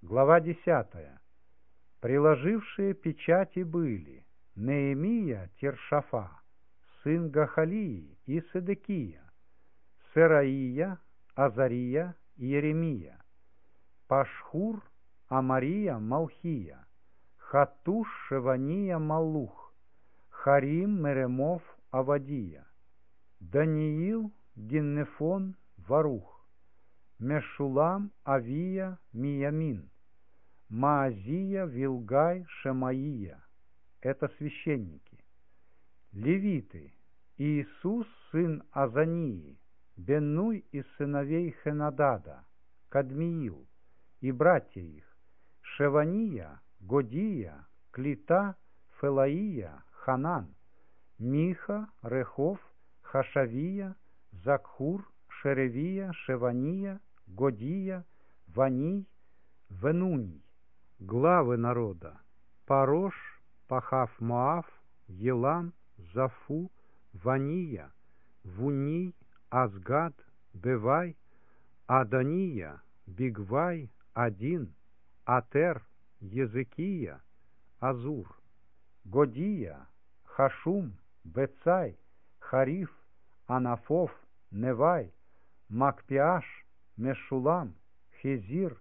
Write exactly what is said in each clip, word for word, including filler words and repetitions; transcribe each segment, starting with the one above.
Глава десятая. Приложившие печати были Неемия Тиршафа, сын Гахалии и Седекия, Сераия, Азария и Иеремия, Пашхур, Амария, Малхия, Хатуш, Шевания, Малух, Харим, Меремов, Авадия, Даниил, Гиннефон, Варух, Мешулам, Авия, Миямин, Маазия, Вилгай, Шемаия. Это священники. Левиты: Иисус, сын Азании, Беннуй из сыновей Хенадада, Кадмиил и братья их, Шевания, Годия, Клита, Фелаия, Ханан, Миха, Рехов, Хашавия, Закхур, Шеревия, Шевания, Годия, Ваний, Венуний. Главы народа: Парош, Пахав-Моав, Елам, Зафу, Вания, Вуний, Азгад, Бевай, Адания, Бигвай, Один, Атер, Езекия, Азур, Годия, Хашум, Бецай, Хариф, Анафов, Невай, Макпиаш, Мешулам, Хезир,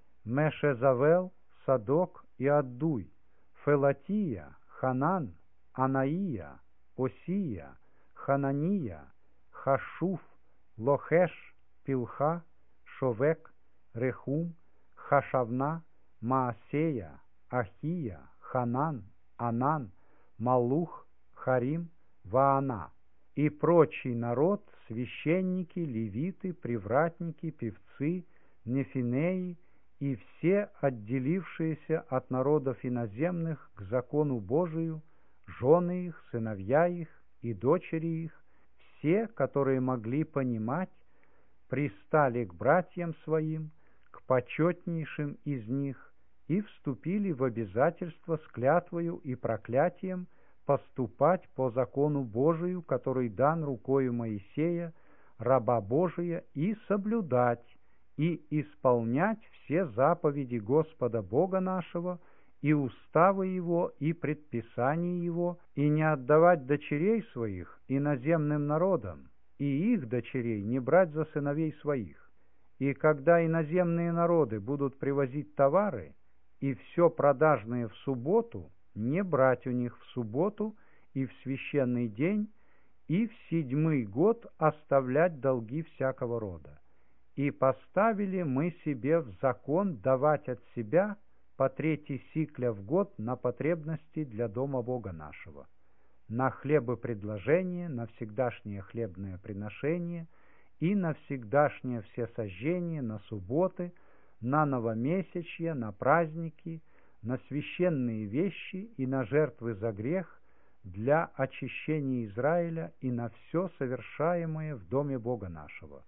Мешезавел, Садок и Аддуй, Фелатия, Ханан, Анаия, Осия, Ханания, Хашуф, Лохеш, Пилха, Шовек, Рехум, Хашавна, Маасея, Ахия, Ханан, Анан, Малух, Харим, Ваана и прочий народ, священники, левиты, привратники, певцы, нефинеи и все отделившиеся от народов иноземных к закону Божию, жены их, сыновья их и дочери их, все, которые могли понимать, пристали к братьям своим, к почетнейшим из них, и вступили в обязательство с клятвою и проклятием поступать по закону Божию, который дан рукою Моисея, раба Божия, и соблюдать и исполнять все заповеди Господа Бога нашего, и уставы Его, и предписания Его, и не отдавать дочерей своих иноземным народам, и их дочерей не брать за сыновей своих. И когда иноземные народы будут привозить товары, и все продажное в субботу, не брать у них в субботу и в священный день, и в седьмой год оставлять долги всякого рода. И поставили мы себе в закон давать от себя по трети сикля в год на потребности для дома Бога нашего, на хлебопредложение, на всегдашнее хлебное приношение и на всегдашнее всесожжение, на субботы, на новомесячья, на праздники, на священные вещи и на жертвы за грех для очищения Израиля и на все совершаемое в доме Бога нашего.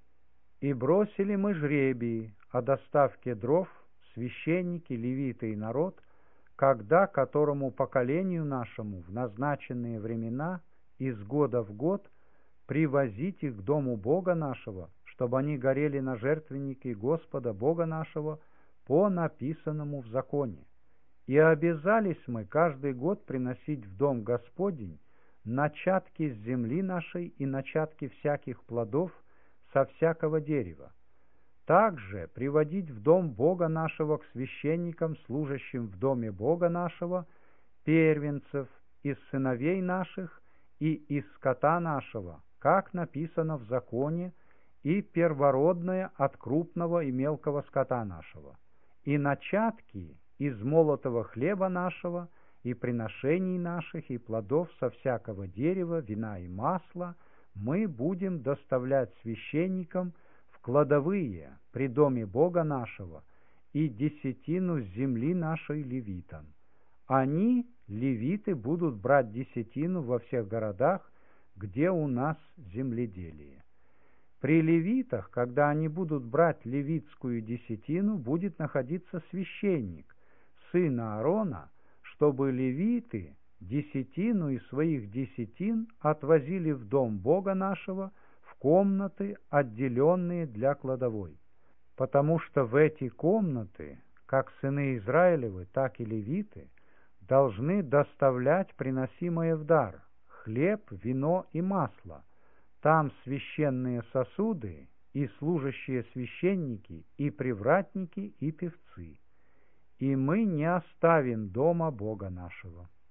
И бросили мы жребии о доставке дров, священники, левиты и народ, когда которому поколению нашему в назначенные времена из года в год привозить их к дому Бога нашего, чтобы они горели на жертвеннике Господа Бога нашего по написанному в законе. И обязались мы каждый год приносить в дом Господень начатки с земли нашей и начатки всяких плодов со всякого дерева. Также приводить в дом Бога нашего к священникам, служащим в доме Бога нашего, первенцев из сыновей наших и из скота нашего, как написано в законе, и первородное от крупного и мелкого скота нашего, и начатки из молотого хлеба нашего, и приношений наших, и плодов со всякого дерева, вина и масла мы будем доставлять священникам в кладовые при доме Бога нашего, и десятину с земли нашей левитам. Они, левиты, будут брать десятину во всех городах, где у нас земледелие. При левитах, когда они будут брать левитскую десятину, будет находиться священник, сын Аарона, чтобы левиты десятину из своих десятин отвозили в дом Бога нашего, в комнаты, отделенные для кладовой. Потому что в эти комнаты как сыны Израилевы, так и левиты, должны доставлять приносимое в дар хлеб, вино и масло. Там священные сосуды и служащие священники, и привратники, и певцы. И мы не оставим дома Бога нашего».